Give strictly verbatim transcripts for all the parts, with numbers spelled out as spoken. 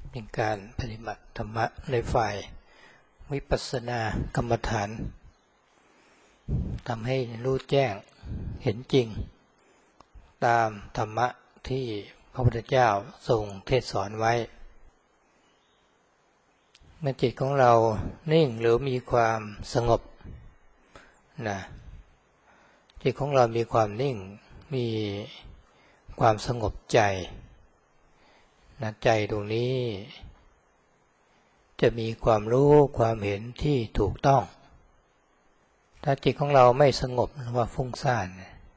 เป็นการปฏิบัติธรรมะในฝ่ายวิปัสสนากรรมฐานทำให้รู้แจ้งเห็นจริงตามธรรมะที่พระพุทธเจ้าทรงเทศสอนไว้เมื่อจิตของเรานิ่งหรือมีความสงบนะจิตของเรามีความนิ่งมีความสงบใจนะใจตรงนี้จะมีความรู้ความเห็นที่ถูกต้องถ้าจิตของเราไม่สงบหรือว่าฟุ้งซ่าน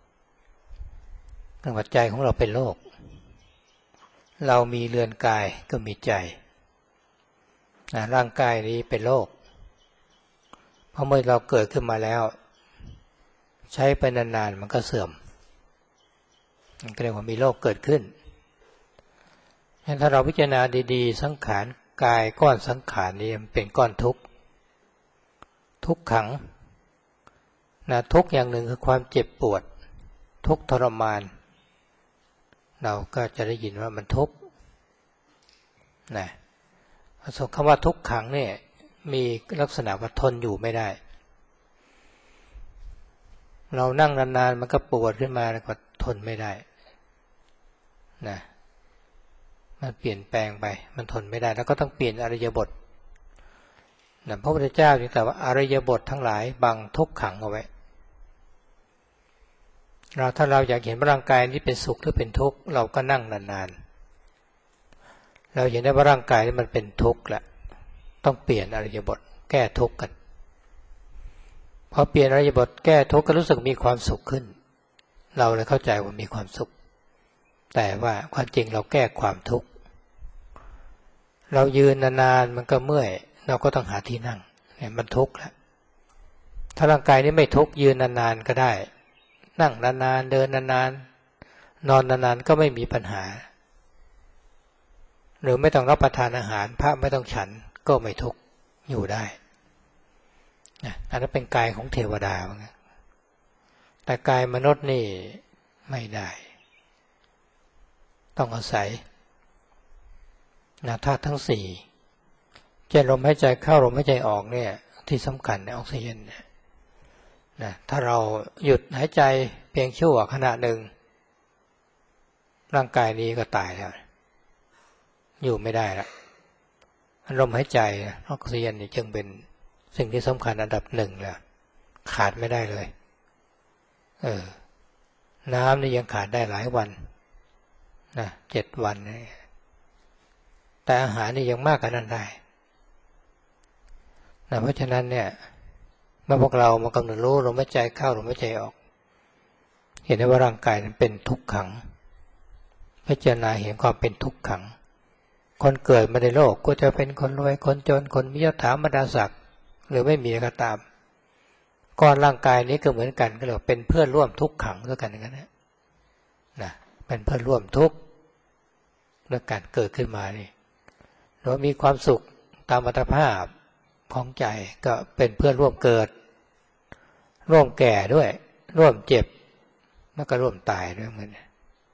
ตั้งแต่ใจของเราเป็นโลกเรามีเรือนกายก็มีใจนะร่างกายนี้เป็นโลกเพราะเมื่อเราเกิดขึ้นมาแล้วใช้ไปนานๆมันก็เสื่อมมันก็เรียกว่ามีโลกเกิดขึ้นงั้นถ้าเราพิจารณาดีๆสังขารกายก้อนสังขารนี้มันเป็นก้อนทุกข์ทุกขังนะทุกอย่างหนึ่งคือความเจ็บปวดทุกทรมานเราก็จะได้ยินว่ามันทุกข์นะคำว่าทุกขังเนี่ยมีลักษณะว่าทนอยู่ไม่ได้เรานั่งนานๆมันก็ปวดขึ้นมาแล้วก็ทนไม่ได้นะมันเปลี่ยนแปลงไปมันทนไม่ได้แล้วก็ต้องเปลี่ยนอริยบทนะพระพุทธเจ้าจึงตรัสว่าอริยบททั้งหลายบังทุกขังเอาไว้เราถ้าเราอยากเห็นร่างกายนี้เป็นสุขหรือเป็นทุกข์เราก็นั่งนานๆเราเห็นได้ว่าร่างกายนี้มันเป็นทุกข์แหละต้องเปลี่ยนอริยบทแก้ทุกข์กันพอเปลี่ยนอริยบทแก้ทุกข์ก็รู้สึกมีความสุขขึ้นเราเลยเข้าใจว่ามีความสุขแต่ว่าความจริงเราแก้ความทุกข์เรายืนนานๆมันก็เมื่อยเราก็ต้องหาที่นั่งเนี่ยมันทุกข์แล้วถ้าร่างกายนี้ไม่ทุกข์ยืนนานๆก็ได้นั่งนานๆเดินนานๆนอนนานๆก็ไม่มีปัญหาหรือไม่ต้องรับประทานอาหารพระไม่ต้องฉันก็ไม่ทุกข์อยู่ได้อันนั้นเป็นกายของเทวดาแต่กายมนุษย์นี่ไม่ได้ต้องอาศัยนะธาตุทั้งสี่เช่นลมหายใจเข้าลมหายใจออกเนี่ยที่สำคัญในออกซิเจนเนี่ยนะถ้าเราหยุดหายใจเพียงชั่วขณะหนึ่งร่างกายนี้ก็ตายแล้วอยู่ไม่ได้แล้วลมหายใจออกซิเจนนี่จึงเป็นสิ่งที่สำคัญอันดับหนึ่งแล้วขาดไม่ได้เลยเออน้ำนี่ยังขาดได้หลายวันนะเจ็ดวันแต่อาหารนี่ยังมากกว่านั้นได้นะเพราะฉะนั้นเนี่ยเมื่อพวกเรามากำหนดรู้ลมหายใจเข้าลมหายใจออกเห็นได้ว่าร่างกายนั้นเป็นทุกขังพิจารณาเห็นความเป็นทุกขังคนเกิดมาในโลกก็จะเป็นคนรวยคนจนคนมียศถาบรรดาศักดิ์หรือไม่มีก็ตามก้อนร่างกายนี้ก็เหมือนกันก็เรียกว่าเป็นเพื่อนร่วมทุกขังด้วยกันอย่างนั้นนะนะเป็นเพื่อนร่วมทุกข์ด้วยการเกิดขึ้นมานี่เรามีความสุขตามอัตภาพของใจก็เป็นเพื่อนร่วมเกิดร่วมแก่ด้วยร่วมเจ็บแล้วก็ร่วมตายด้วยเหมือนกัน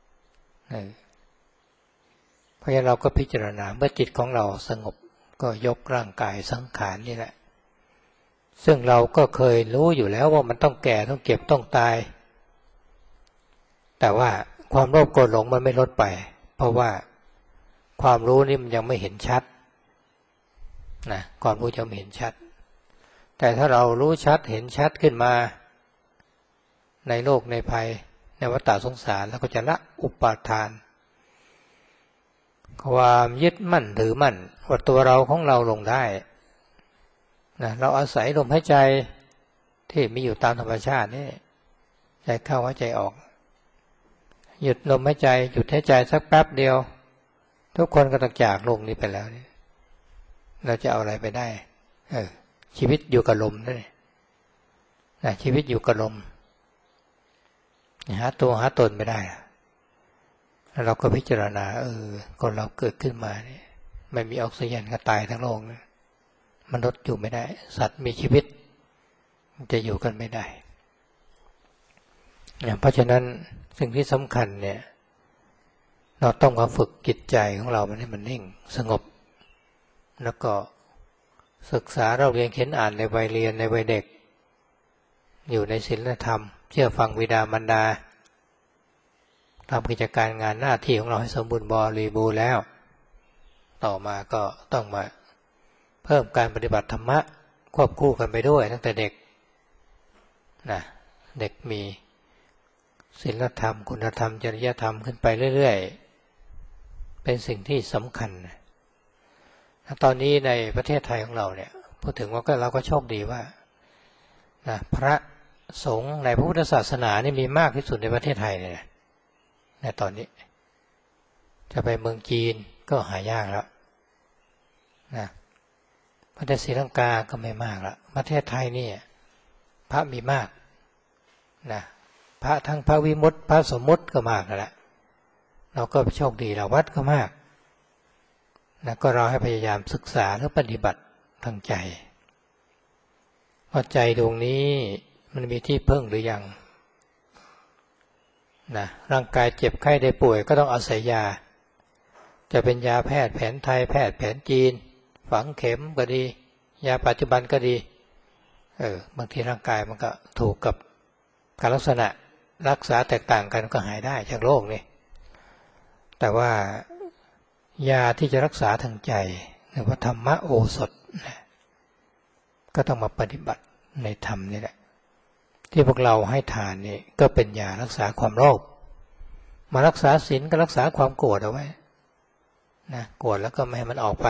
เพราะฉะนั้นเราก็พิจารณาเมื่อจิตของเราสงบก็ยกร่างกายสังขารนี่แหละซึ่งเราก็เคยรู้อยู่แล้วว่ามันต้องแก่ต้องเก็บต้องตายแต่ว่าความโลภโกรธหลงมันไม่ลดไปเพราะว่าความรู้นี่มันยังไม่เห็นชัดนะความรู้จะไม่เห็นชัดแต่ถ้าเรารู้ชัดเห็นชัดขึ้นมาในโลกในภัยในวัฏสงสารแล้วก็จะละอุปาทานความยึดมั่นถือมั่นว่าตัวเราของเราลงได้นะเราอาศัยลมหายใจที่มีอยู่ตามธรรมชาตินี่ใจเข้าหายใจออกหยุดลมหายใจหยุดหายใจสักแป๊บเดียวทุกคนก็ต้องจากโลกนี้ไปแล้วนี่เราจะเอาอะไรไปได้เออชีวิตอยู่กับลมนั่นนะชีวิตอยู่กับลมหาตัวหาตนไม่ได้แล้วเราก็พิจารณาเออคนเราเกิดขึ้นมาเนี่ยไม่มีออกซิเจนก็ตายทั้งโลกนะมนุษย์อยู่ไม่ได้สัตว์มีชีวิตจะอยู่กันไม่ได้เนี่ยเพราะฉะนั้นสิ่งที่สำคัญเนี่ยเราต้องมาฝึกจิตใจของเรามันให้มันนิ่งสงบแล้วก็ศึกษาเราเรียนเขียนอ่านในวัยเรียนในวัยเด็กอยู่ในศีลธรรมเชื่อฟังบิดามารดาทำกิจการงานหน้าที่ของเราให้สมบูรณ์บริบูรณ์แล้วต่อมาก็ต้องมาเพิ่มการปฏิบัติธรรมะควบคู่กันไปด้วยตั้งแต่เด็กนะเด็กมีศีลธรรมคุณธรรมจริยธรรมขึ้นไปเรื่อยๆเป็นสิ่งที่สำคัญนะตอนนี้ในประเทศไทยของเราเนี่ยพูดถึงว่าก็เราก็โชคดีว่านะพระสงฆ์ในพระพุทธศาสนานี่มีมากที่สุดในประเทศไทยเลยนะในตอนนี้จะไปเมืองจีนก็หายากแล้วนะประเทศศรีลังกาก็ไม่มากละประเทศไทยนี่พระมีมากนะพระทั้งพระวิมุตติพระสมมุติก็มากแล้วแหละเราก็โชคดีเราวัดก็มากนะก็เราให้พยายามศึกษาและปฏิบัติทางใจว่าใจดวงนี้มันมีที่พึ่งหรือยังนะร่างกายเจ็บไข้ได้ป่วยก็ต้องอาศัยยาจะเป็นยาแพทย์แผนไทยแพทย์แผนจีนฝังเข็มก็ดียาปัจจุบันก็ดีเออบางทีร่างกายมันก็ถูกกับการลักษณะรักษาแตกต่างกันก็หายได้จากโรคนี่แต่ว่ายาที่จะรักษาทางใจหรือว่าธรรมโอสถนะก็ต้องมาปฏิบัติในธรรมนี่แหละที่พวกเราให้ทานนี่ก็เป็นยารักษาความโลภมารักษาศีลก็รักษาความโกรธเอาไว้นะโกรธแล้วก็ไม่ให้มันออกไป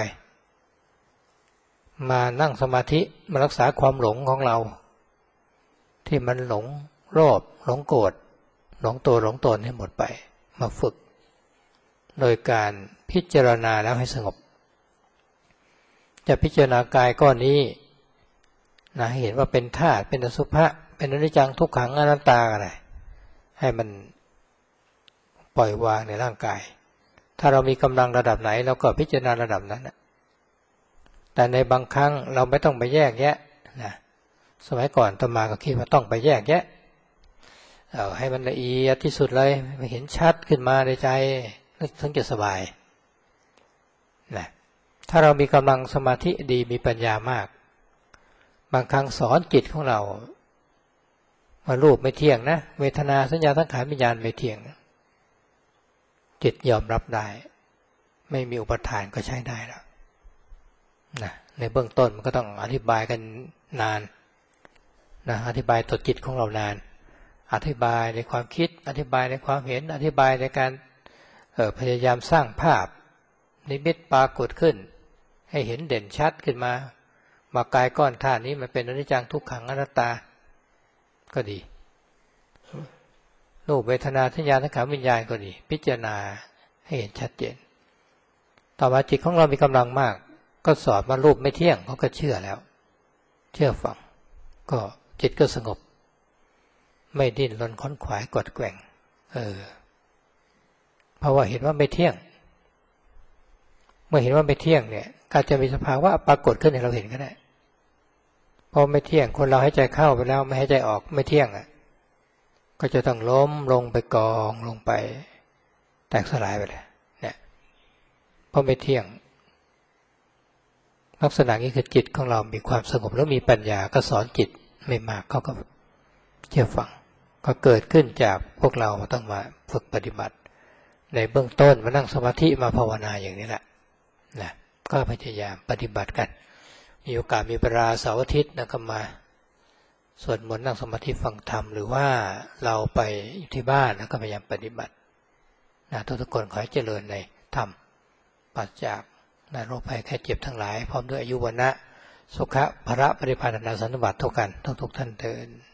มานั่งสมาธิมารักษาความหลงของเราที่มันหลงโลภหลงโกรธหลงตัวหลงตนให้หมดไปมาฝึกโดยการพิจารณาแล้วให้สงบจะพิจารณากายก้อนนี้นะให้เห็นว่าเป็นธาตุเป็นอสุภะเป็นอนิจจังทุกขังอนัตตาอะไรให้มันปล่อยวางในร่างกายถ้าเรามีกำลังระดับไหนเราก็พิจารณาระดับนั้นนะแต่ในบางครั้งเราไม่ต้องไปแยกแยะนะสมัยก่อนอาตมาก็คิดว่าต้องไปแยกแยะเอาให้มันละเอียดที่สุดเลยไม่เห็นชัดขึ้นมาในใจถึงจะสบายนะถ้าเรามีกำลังสมาธิดีมีปัญญามากบางครั้งสอนจิตของเราว่ารูปไม่เที่ยงนะเวทนาสัญญาสังขารวิญญาณไม่เที่ยงจิตยอมรับได้ไม่มีอุปทานก็ใช้ได้แล้วนะในเบื้องต้นมันก็ต้องอธิบายกันนานนะอธิบายตัวจิตของเรานานอธิบายในความคิดอธิบายในความเห็นอธิบายในการเอ่อพยายามสร้างภาพนิมิตปรากฏขึ้นให้เห็นเด่นชัดขึ้นมามากายก้อนธาตุนี้มันเป็นอนิจจังทุกขังอนัตตาก็ดีรูปเวทนาสัญญาสังขารวิญญาณก็ดีพิจารณาให้เห็นชัดเจนต่อมาจิตของเรามีกำลังมากก็สอนว่ารูปไม่เที่ยงเขาก็เชื่อแล้วเชื่อฟังก็จิตก็สงบไม่ดิ้นรนค้นขวายกดแกว่งเออเพราะว่าเห็นว่าไม่เที่ยงเมื่อเห็นว่าไม่เที่ยงเนี่ยอาจจะมีสภาวะปรากฏขึ้นให้เราเห็นก็ได้พอไม่เที่ยงคนเราหายใจเข้าไปแล้วไม่หายใจออกไม่เที่ยงอ่ะก็จะต้องล้มลงไปกองลงไปแตกสลายไปเลยเนี่ยเพราะไม่เที่ยงลักษณะนี้คือจิตของเรามีความสงบแล้วมีปัญญาก็สอนจิตไม่มากเขาก็เชื่อฟังก็เกิดขึ้นจากพวกเราต้องมาฝึกปฏิบัติในเบื้องต้นมานั่งสมาธิมาภาวนาอย่างนี้แหละนะก็พยายามปฏิบัติกันมีโอกาสมีเวลาเสาร์อาทิตย์นะก็มาสวดมนต์นั่งสมาธิฟังธรรมหรือว่าเราไปอยู่ที่บ้านแล้วก็พยายามปฏิบัตินะทุกๆคนขอให้เจริญในธรรมปราศจากนะโรคภัยแค่เจ็บทั้งหลายพร้อมด้วยอายุวรรณะสุขะภระปริภาณนาสันนิบาตเท่ากันทุกๆท่านเถิด